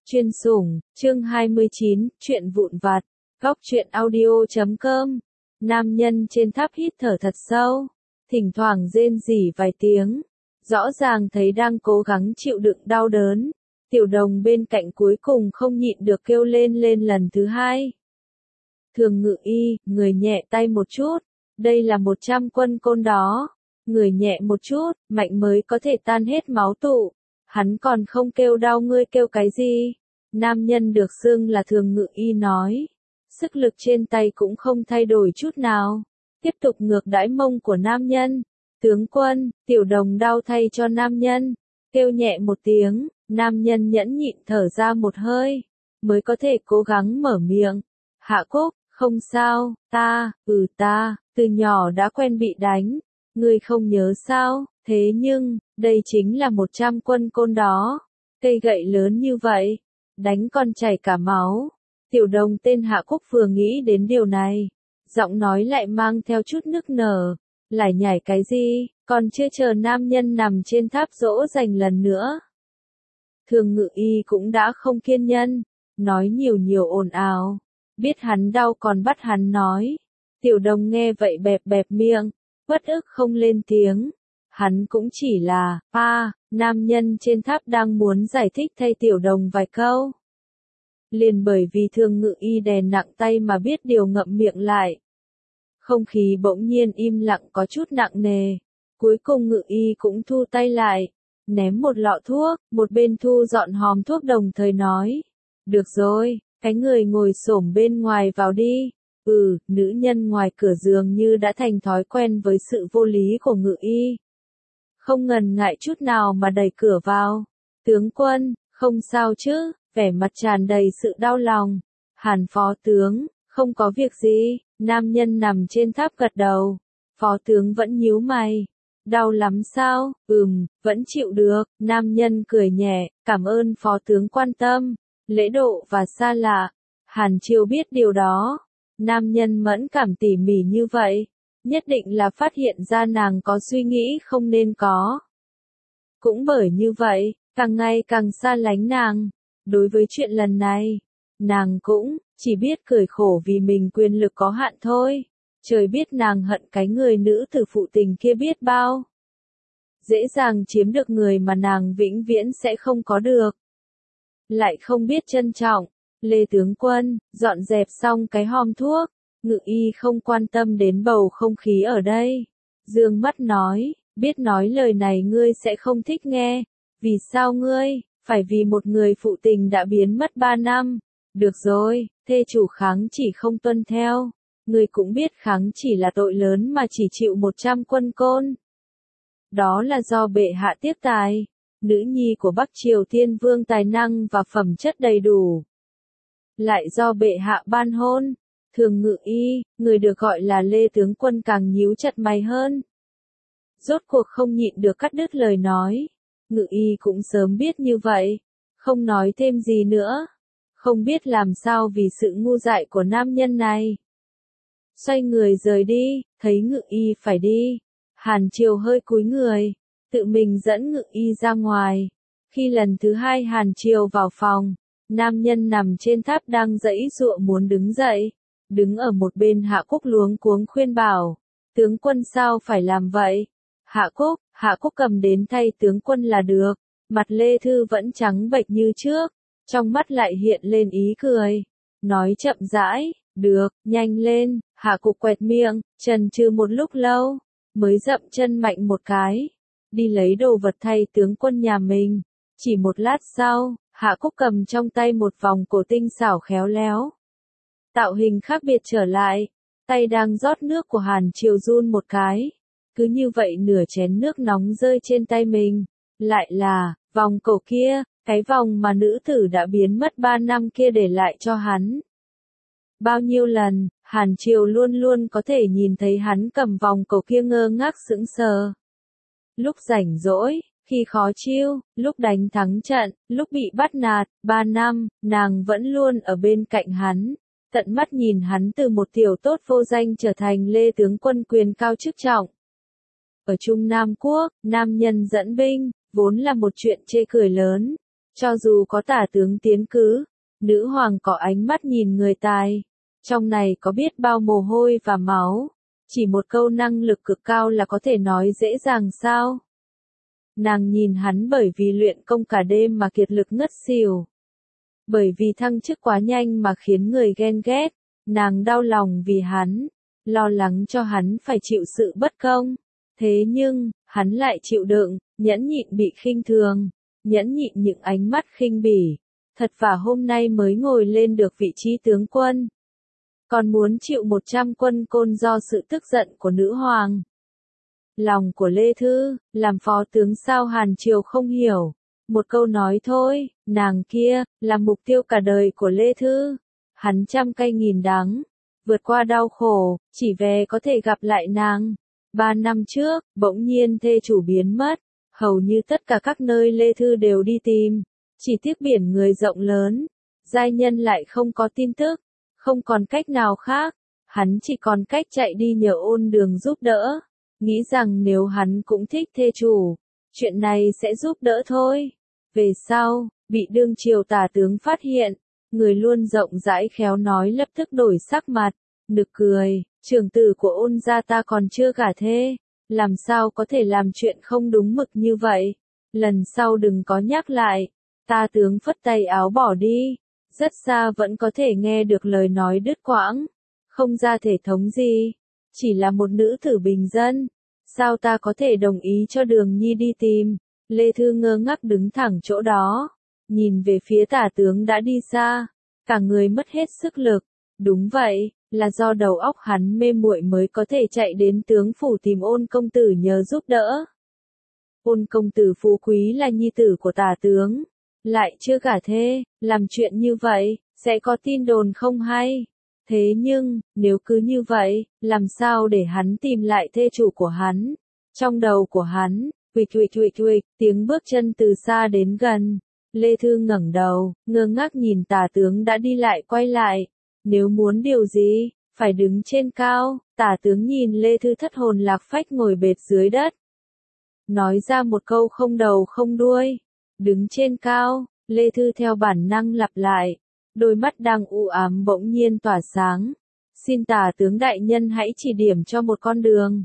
Chuyên sủng, chương 29, chuyện vụn vặt. Góc truyện audio.com. Nam nhân trên tháp hít thở thật sâu, thỉnh thoảng rên rỉ vài tiếng, rõ ràng thấy đang cố gắng chịu đựng đau đớn. Tiểu Đồng bên cạnh cuối cùng không nhịn được kêu lên lần thứ hai. Thường Ngự Y, người nhẹ tay một chút, đây là 100 quân côn đó. Người nhẹ một chút, mạnh mới có thể tan hết máu tụ. Hắn còn không kêu đau, ngươi kêu cái gì? Nam nhân được xưng là Thường Ngự Y nói. Sức lực trên tay cũng không thay đổi chút nào. Tiếp tục ngược đãi mông của nam nhân. Tướng quân, Tiểu Đồng đau thay cho nam nhân. Kêu nhẹ một tiếng, nam nhân nhẫn nhịn thở ra một hơi. Mới có thể cố gắng mở miệng. Hạ Cúc, không sao, ta, từ nhỏ đã quen bị đánh. Ngươi không nhớ sao, thế nhưng, đây chính là 100 quân côn đó. Cây gậy lớn như vậy, đánh còn chảy cả máu. Tiểu Đồng tên Hạ Cúc vừa nghĩ đến điều này, giọng nói lại mang theo chút nức nở. Lải nhải cái gì, còn chưa chờ nam nhân nằm trên tháp dỗ dành lần nữa. Thường Ngự Y cũng đã không kiên nhẫn, nói nhiều ồn ào. Biết hắn đau còn bắt hắn nói. Tiểu Đồng nghe vậy bẹp miệng, bất ức không lên tiếng. Hắn cũng chỉ là, nam nhân trên tháp đang muốn giải thích thay Tiểu Đồng vài câu. Liền bởi vì Thường Ngự Y đè nặng tay mà biết điều ngậm miệng lại. Không khí bỗng nhiên im lặng có chút nặng nề. Cuối cùng Ngự Y cũng thu tay lại, ném một lọ thuốc, một bên thu dọn hòm thuốc đồng thời nói. Được rồi, cái người ngồi xổm bên ngoài vào đi. Nữ nhân ngoài cửa giường như đã thành thói quen với sự vô lý của Ngự Y. Không ngần ngại chút nào mà đẩy cửa vào. Tướng quân, không sao chứ, vẻ mặt tràn đầy sự đau lòng. Hàn phó tướng, không có việc gì, nam nhân nằm trên tháp gật đầu. Phó tướng vẫn nhíu mày. Đau lắm sao, vẫn chịu được, nam nhân cười nhẹ, cảm ơn phó tướng quan tâm, lễ độ và xa lạ. Hàn Chiêu biết điều đó. Nam nhân mẫn cảm tỉ mỉ như vậy, nhất định là phát hiện ra nàng có suy nghĩ không nên có. Cũng bởi như vậy, càng ngày càng xa lánh nàng. Đối với chuyện lần này, nàng cũng chỉ biết cười khổ vì mình quyền lực có hạn thôi. Trời biết nàng hận cái người nữ tử phụ tình kia biết bao. Dễ dàng chiếm được người mà nàng vĩnh viễn sẽ không có được. Lại không biết trân trọng. Lê tướng quân, dọn dẹp xong cái hòm thuốc, Ngự Y không quan tâm đến bầu không khí ở đây. Dương mắt nói, biết nói lời này ngươi sẽ không thích nghe. Vì sao ngươi, phải vì một người phụ tình đã biến mất 3 năm. Được rồi, thê chủ kháng chỉ không tuân theo. Ngươi cũng biết kháng chỉ là tội lớn mà chỉ chịu 100 quân côn. Đó là do bệ hạ tiếp tài. Nữ nhi của Bắc Triều Thiên Vương tài năng và phẩm chất đầy đủ. Lại do bệ hạ ban hôn. Thường Ngự Y, người được gọi là Lê tướng quân càng nhíu chặt mày hơn. Rốt cuộc không nhịn được cắt đứt lời nói. Ngự Y cũng sớm biết như vậy, không nói thêm gì nữa. Không biết làm sao vì sự ngu dại của nam nhân này. Xoay người rời đi, thấy Ngự Y phải đi. Hàn Triều hơi cúi người, tự mình dẫn Ngự Y ra ngoài. Khi lần thứ hai Hàn Triều vào phòng, nam nhân nằm trên tháp đang giãy giụa muốn đứng dậy. Đứng ở một bên Hạ Cúc luống cuống khuyên bảo. Tướng quân sao phải làm vậy? Hạ Cúc cầm đến thay tướng quân là được. Mặt Lê Thư vẫn trắng bệch như trước. Trong mắt lại hiện lên ý cười. Nói chậm rãi, được, nhanh lên. Hạ Cúc quẹt miệng, chần chừ một lúc lâu. Mới dậm chân mạnh một cái. Đi lấy đồ vật thay tướng quân nhà mình. Chỉ một lát sau, Hạ Cúc cầm trong tay một vòng cổ tinh xảo khéo léo. Tạo hình khác biệt trở lại, tay đang rót nước của Hàn Triều run một cái. Cứ như vậy nửa chén nước nóng rơi trên tay mình. Lại là, vòng cổ kia, cái vòng mà nữ tử đã biến mất 3 năm kia để lại cho hắn. Bao nhiêu lần, Hàn Triều luôn có thể nhìn thấy hắn cầm vòng cổ kia ngơ ngác sững sờ. Lúc rảnh rỗi, khi khó chịu, lúc đánh thắng trận, lúc bị bắt nạt, 3 năm, nàng vẫn luôn ở bên cạnh hắn. Tận mắt nhìn hắn từ một tiểu tốt vô danh trở thành Lê tướng quân quyền cao chức trọng. Ở Trung Nam Quốc, nam nhân dẫn binh, vốn là một chuyện chê cười lớn. Cho dù có tả tướng tiến cử, nữ hoàng có ánh mắt nhìn người tài. Trong này có biết bao mồ hôi và máu. Chỉ một câu năng lực cực cao là có thể nói dễ dàng sao? Nàng nhìn hắn bởi vì luyện công cả đêm mà kiệt lực ngất xỉu. Bởi vì thăng chức quá nhanh mà khiến người ghen ghét. Nàng đau lòng vì hắn, lo lắng cho hắn phải chịu sự bất công. Thế nhưng, hắn lại chịu đựng, nhẫn nhịn bị khinh thường, nhẫn nhịn những ánh mắt khinh bỉ. Thật vả hôm nay mới ngồi lên được vị trí tướng quân. Còn muốn chịu 100 quân côn do sự tức giận của nữ hoàng. Lòng của Lê Thư, làm phó tướng sao Hàn Triều không hiểu. Một câu nói thôi, nàng kia, là mục tiêu cả đời của Lê Thư. Hắn trăm cay nghìn đắng, vượt qua đau khổ, chỉ về có thể gặp lại nàng. 3 năm trước, bỗng nhiên thê chủ biến mất, hầu như tất cả các nơi Lê Thư đều đi tìm. Chỉ tiếc biển người rộng lớn, giai nhân lại không có tin tức, không còn cách nào khác. Hắn chỉ còn cách chạy đi nhờ Ôn Đường giúp đỡ. Nghĩ rằng nếu hắn cũng thích thê chủ, chuyện này sẽ giúp đỡ thôi. Về sau, bị đương triều tả tướng phát hiện, người luôn rộng rãi khéo nói lập tức đổi sắc mặt, nực cười, trưởng tử của Ôn gia ta còn chưa gả thê, làm sao có thể làm chuyện không đúng mực như vậy, lần sau đừng có nhắc lại. Ta tướng phất tay áo bỏ đi, rất xa vẫn có thể nghe được lời nói đứt quãng, không ra thể thống gì, chỉ là một nữ tử bình dân, sao ta có thể đồng ý cho Đường Nhi đi tìm. Lê Thư ngơ ngác đứng thẳng chỗ đó, nhìn về phía tả tướng đã đi xa, cả người mất hết sức lực. Đúng vậy, là do đầu óc hắn mê muội mới có thể chạy đến tướng phủ tìm Ôn công tử nhờ giúp đỡ. Ôn công tử phú quý là nhi tử của tả tướng, lại chưa gả thê, làm chuyện như vậy, sẽ có tin đồn không hay. Thế nhưng, nếu cứ như vậy, làm sao để hắn tìm lại thê chủ của hắn? Trong đầu của hắn, huỵch, tiếng bước chân từ xa đến gần. Lê Thư ngẩng đầu, ngơ ngác nhìn tả tướng đã đi lại quay lại. Nếu muốn điều gì, phải đứng trên cao. Tả tướng nhìn Lê Thư thất hồn lạc phách ngồi bệt dưới đất. Nói ra một câu không đầu không đuôi. Đứng trên cao, Lê Thư theo bản năng lặp lại. Đôi mắt đang u ám bỗng nhiên tỏa sáng. Xin tả tướng đại nhân hãy chỉ điểm cho một con đường.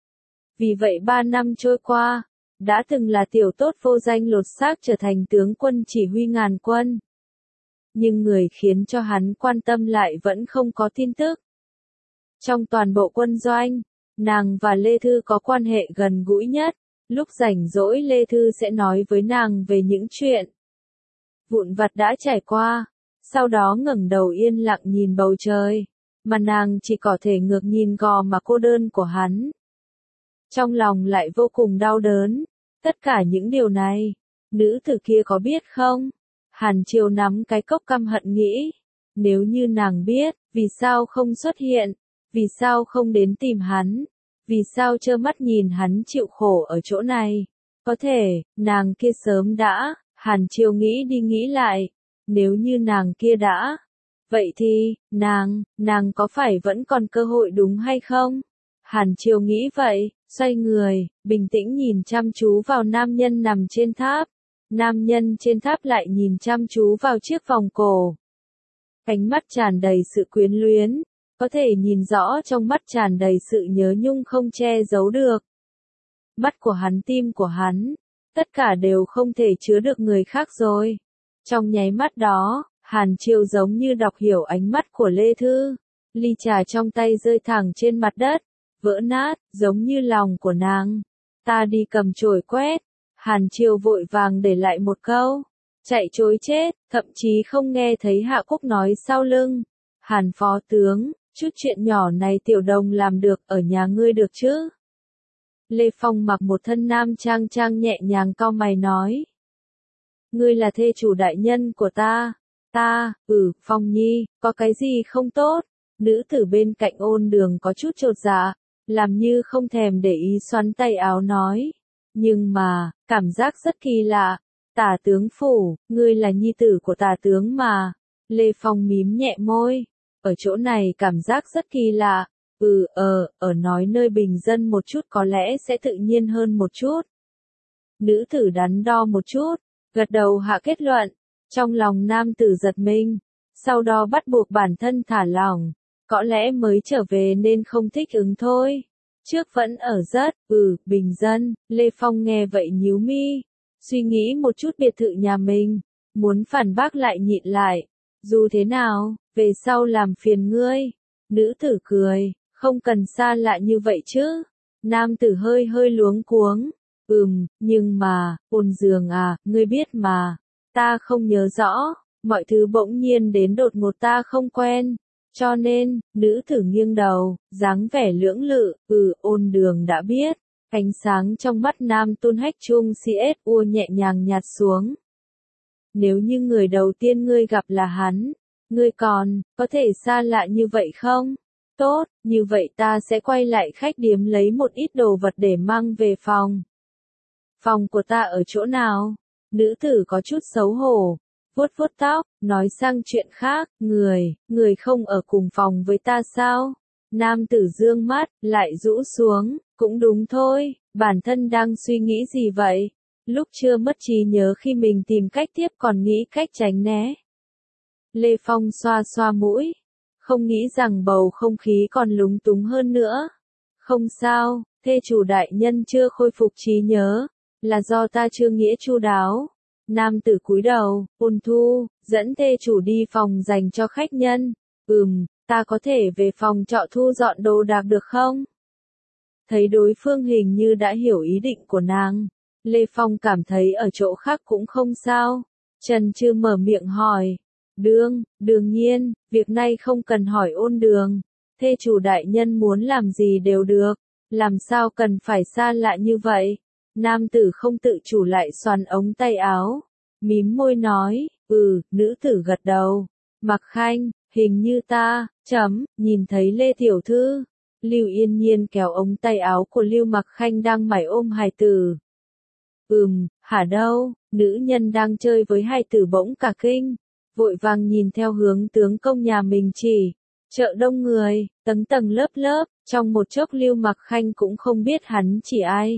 Vì vậy 3 năm trôi qua, đã từng là tiểu tốt vô danh lột xác trở thành tướng quân chỉ huy ngàn quân. Nhưng người khiến cho hắn quan tâm lại vẫn không có tin tức. Trong toàn bộ quân doanh, nàng và Lê Thư có quan hệ gần gũi nhất. Lúc rảnh rỗi Lê Thư sẽ nói với nàng về những chuyện vụn vặt đã trải qua. Sau đó ngẩng đầu yên lặng nhìn bầu trời, mà nàng chỉ có thể ngược nhìn gò má cô đơn của hắn. Trong lòng lại vô cùng đau đớn. Tất cả những điều này, nữ tử kia có biết không? Hàn Triều nắm cái cốc căm hận nghĩ. Nếu như nàng biết, vì sao không xuất hiện? Vì sao không đến tìm hắn? Vì sao trơ mắt nhìn hắn chịu khổ ở chỗ này? Có thể, nàng kia sớm đã. Hàn Triều nghĩ đi nghĩ lại. Nếu như nàng kia đã, vậy thì, nàng có phải vẫn còn cơ hội đúng hay không? Hàn Triều nghĩ vậy, xoay người, bình tĩnh nhìn chăm chú vào nam nhân nằm trên tháp. Nam nhân trên tháp lại nhìn chăm chú vào chiếc vòng cổ. Ánh mắt tràn đầy sự quyến luyến, có thể nhìn rõ trong mắt tràn đầy sự nhớ nhung không che giấu được. Mắt của hắn, tim của hắn, tất cả đều không thể chứa được người khác rồi. Trong nháy mắt đó, Hàn Triều giống như đọc hiểu ánh mắt của Lê Thư. Ly trà trong tay rơi thẳng trên mặt đất, vỡ nát, giống như lòng của nàng. Ta đi cầm chổi quét. Hàn Triều vội vàng để lại một câu. Chạy trối chết, thậm chí không nghe thấy Hạ Quốc nói sau lưng. Hàn phó tướng, chút chuyện nhỏ này tiểu đồng làm được ở nhà ngươi được chứ? Lê Phong mặc một thân nam trang nhẹ nhàng cau mày nói. Ngươi là thê chủ đại nhân của ta. Phong Nhi, có cái gì không tốt? Nữ tử bên cạnh Ôn Đường có chút chột dạ, làm như không thèm để ý xoắn tay áo nói. Nhưng mà, cảm giác rất kỳ lạ. Tả tướng phủ, ngươi là nhi tử của tả tướng mà. Lê Phong mím nhẹ môi. Ở chỗ này cảm giác rất kỳ lạ. Ở nói nơi bình dân một chút có lẽ sẽ tự nhiên hơn một chút. Nữ tử đắn đo một chút, gật đầu hạ kết luận. Trong lòng nam tử giật mình, sau đó bắt buộc bản thân thả lỏng. Có lẽ mới trở về nên không thích ứng thôi. Trước vẫn ở rất, bình dân. Lê Phong nghe vậy nhíu mi, suy nghĩ một chút biệt thự nhà mình, muốn phản bác lại nhịn lại. Dù thế nào, về sau làm phiền ngươi. Nữ tử cười, không cần xa lạ như vậy chứ. Nam tử hơi hơi luống cuống. Nhưng mà, ôn giường à, ngươi biết mà. Ta không nhớ rõ, mọi thứ bỗng nhiên đến đột ngột ta không quen. Cho nên, nữ tử nghiêng đầu, dáng vẻ lưỡng lự, ôn đường đã biết. Ánh sáng trong mắt nam tôn hách chung CSU nhẹ nhàng nhạt xuống. Nếu như người đầu tiên ngươi gặp là hắn, ngươi còn, có thể xa lạ như vậy không? Tốt, như vậy ta sẽ quay lại khách điếm lấy một ít đồ vật để mang về phòng. Phòng của ta ở chỗ nào? Nữ tử có chút xấu hổ, vuốt vuốt tóc, nói sang chuyện khác, người không ở cùng phòng với ta sao? Nam tử dương mắt, lại rũ xuống, cũng đúng thôi, bản thân đang suy nghĩ gì vậy? Lúc chưa mất trí nhớ khi mình tìm cách tiếp còn nghĩ cách tránh né. Lê Phong xoa xoa mũi, không nghĩ rằng bầu không khí còn lúng túng hơn nữa. Không sao, thê chủ đại nhân chưa khôi phục trí nhớ, là do ta chưa nghĩa chu đáo. Nam tử cúi đầu, ôn thu, dẫn thê chủ đi phòng dành cho khách nhân. Ta có thể về phòng trọ thu dọn đồ đạc được không? Thấy đối phương hình như đã hiểu ý định của nàng, Lê Phong cảm thấy ở chỗ khác cũng không sao. Trần Trư mở miệng hỏi. Đương nhiên, việc này không cần hỏi ôn đường. Thê chủ đại nhân muốn làm gì đều được, làm sao cần phải xa lạ như vậy? Nam tử không tự chủ lại xoắn ống tay áo, mím môi nói, nữ tử gật đầu. Mặc Khanh, hình như ta, nhìn thấy Lê Tiểu Thư. Lưu Yên Nhiên kéo ống tay áo của Lưu Mặc Khanh đang mải ôm hài tử. Hả đâu, nữ nhân đang chơi với hài tử bỗng cả kinh, vội vàng nhìn theo hướng tướng công nhà mình chỉ. Chợ đông người, tầng tầng lớp lớp, trong một chốc Lưu Mặc Khanh cũng không biết hắn chỉ ai.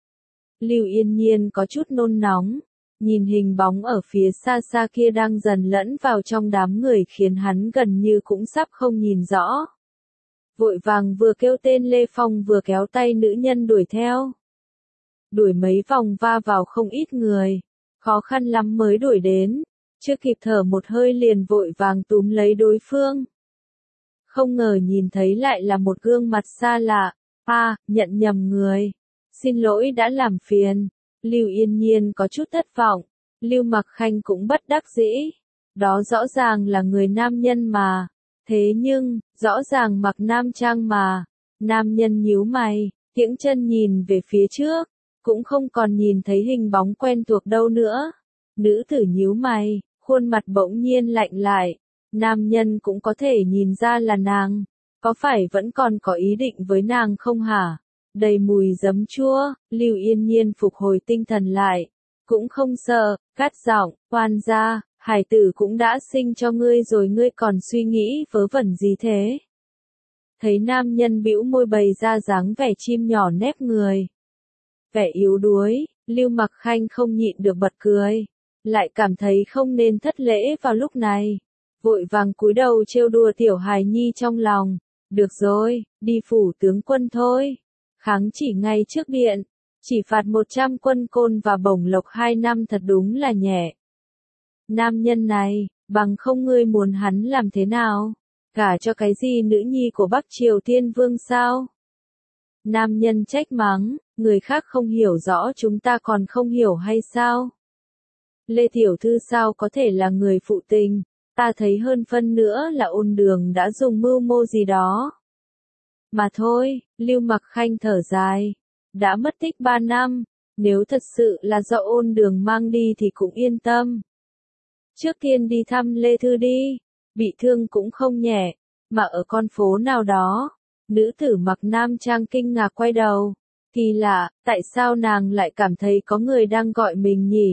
Lưu Yên Nhiên có chút nôn nóng, nhìn hình bóng ở phía xa xa kia đang dần lẫn vào trong đám người khiến hắn gần như cũng sắp không nhìn rõ. Vội vàng vừa kêu tên Lê Phong vừa kéo tay nữ nhân đuổi theo. Đuổi mấy vòng va vào không ít người, khó khăn lắm mới đuổi đến, chưa kịp thở một hơi liền vội vàng túm lấy đối phương. Không ngờ nhìn thấy lại là một gương mặt xa lạ, nhận nhầm người. Xin lỗi đã làm phiền. Lưu Yên Nhiên có chút thất vọng, Lưu Mặc Khanh cũng bất đắc dĩ. Đó rõ ràng là người nam nhân mà. Thế nhưng, rõ ràng mặc nam trang mà. Nam nhân nhíu mày, kiễng chân nhìn về phía trước, cũng không còn nhìn thấy hình bóng quen thuộc đâu nữa. Nữ tử nhíu mày, khuôn mặt bỗng nhiên lạnh lại. Nam nhân cũng có thể nhìn ra là nàng, có phải vẫn còn có ý định với nàng không hả? Đầy mùi giấm chua, Lưu Yên Nhiên phục hồi tinh thần lại, cũng không sợ, cắt giọng, oan gia, hải tử cũng đã sinh cho ngươi rồi ngươi còn suy nghĩ vớ vẩn gì thế? Thấy nam nhân bĩu môi bày ra dáng vẻ chim nhỏ nép người, vẻ yếu đuối, Lưu Mặc Khanh không nhịn được bật cười, lại cảm thấy không nên thất lễ vào lúc này, vội vàng cúi đầu trêu đùa tiểu hài nhi trong lòng. Được rồi, đi phủ tướng quân thôi. Kháng chỉ ngay trước điện, chỉ phạt 100 quân côn và bổng lộc 2 năm thật đúng là nhẹ. Nam nhân này, bằng không ngươi muốn hắn làm thế nào? Gả cho cái gì nữ nhi của Bắc Triều Thiên Vương sao? Nam nhân trách mắng, người khác không hiểu rõ chúng ta còn không hiểu hay sao? Lê Tiểu Thư sao có thể là người phụ tình? Ta thấy hơn phân nữa là ôn đường đã dùng mưu mô gì đó. Mà thôi, Lưu Mặc Khanh thở dài. Đã mất tích 3 năm, nếu thật sự là do ôn đường mang đi thì cũng yên tâm. Trước tiên đi thăm Lê Thư đi, bị thương cũng không nhẹ, mà ở con phố nào đó. Nữ tử mặc nam trang kinh ngạc quay đầu. Kỳ lạ, tại sao nàng lại cảm thấy có người đang gọi mình nhỉ?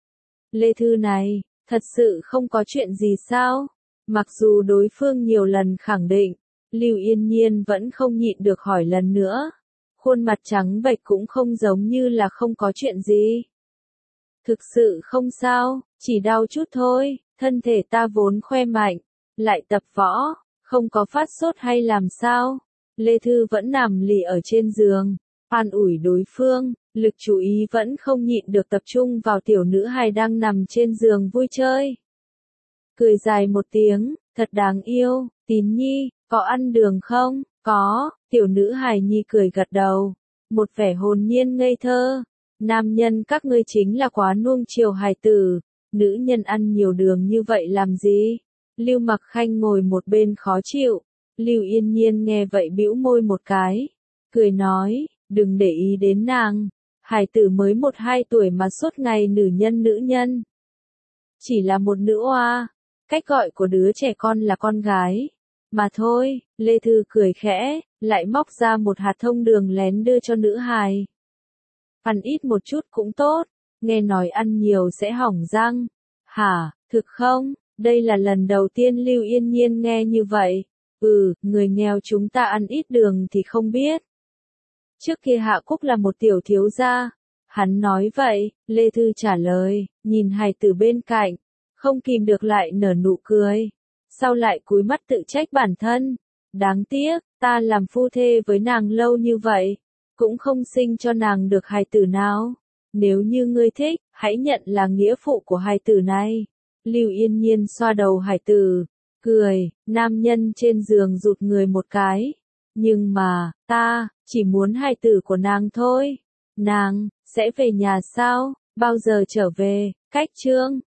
Lê Thư này, thật sự không có chuyện gì sao? Mặc dù đối phương nhiều lần khẳng định, Lưu Yên Nhiên vẫn không nhịn được hỏi lần nữa. Khuôn mặt trắng bệch cũng không giống như là không có chuyện gì. Thực sự không sao, chỉ đau chút thôi, thân thể ta vốn khoe mạnh, lại tập võ, không có phát sốt hay làm sao. Lê Thư vẫn nằm lì ở trên giường, an ủi đối phương, lực chú ý vẫn không nhịn được tập trung vào tiểu nữ hài đang nằm trên giường vui chơi. Cười dài một tiếng, thật đáng yêu, Tín Nhi, có ăn đường không? Có, tiểu nữ hài nhi cười gật đầu, một vẻ hồn nhiên ngây thơ. Nam nhân các ngươi chính là quá nuông chiều hài tử, nữ nhân ăn nhiều đường như vậy làm gì? Lưu Mặc Khanh ngồi một bên khó chịu, Lưu Yên Nhiên nghe vậy bĩu môi một cái, cười nói, đừng để ý đến nàng, hài tử mới 1-2 tuổi mà suốt ngày nữ nhân. Chỉ là một nữ oa, cách gọi của đứa trẻ con là con gái. Mà thôi, Lê Thư cười khẽ, lại móc ra một hạt thông đường lén đưa cho nữ hài. Ăn ít một chút cũng tốt, nghe nói ăn nhiều sẽ hỏng răng. Hả, thực không? Đây là lần đầu tiên Lưu Yên Nhiên nghe như vậy. Người nghèo chúng ta ăn ít đường thì không biết. Trước kia Hạ Cúc là một tiểu thiếu gia. Hắn nói vậy, Lê Thư trả lời, nhìn hài tử bên cạnh, không kìm được lại nở nụ cười. Sau lại cúi mắt tự trách bản thân. Đáng tiếc, ta làm phu thê với nàng lâu như vậy, cũng không sinh cho nàng được hài tử nào. Nếu như ngươi thích, hãy nhận là nghĩa phụ của hài tử này. Lưu Yên Nhiên xoa đầu hài tử, cười, nam nhân trên giường rụt người một cái. Nhưng mà, ta, chỉ muốn hài tử của nàng thôi. Nàng, sẽ về nhà sao? Bao giờ trở về? Cách chương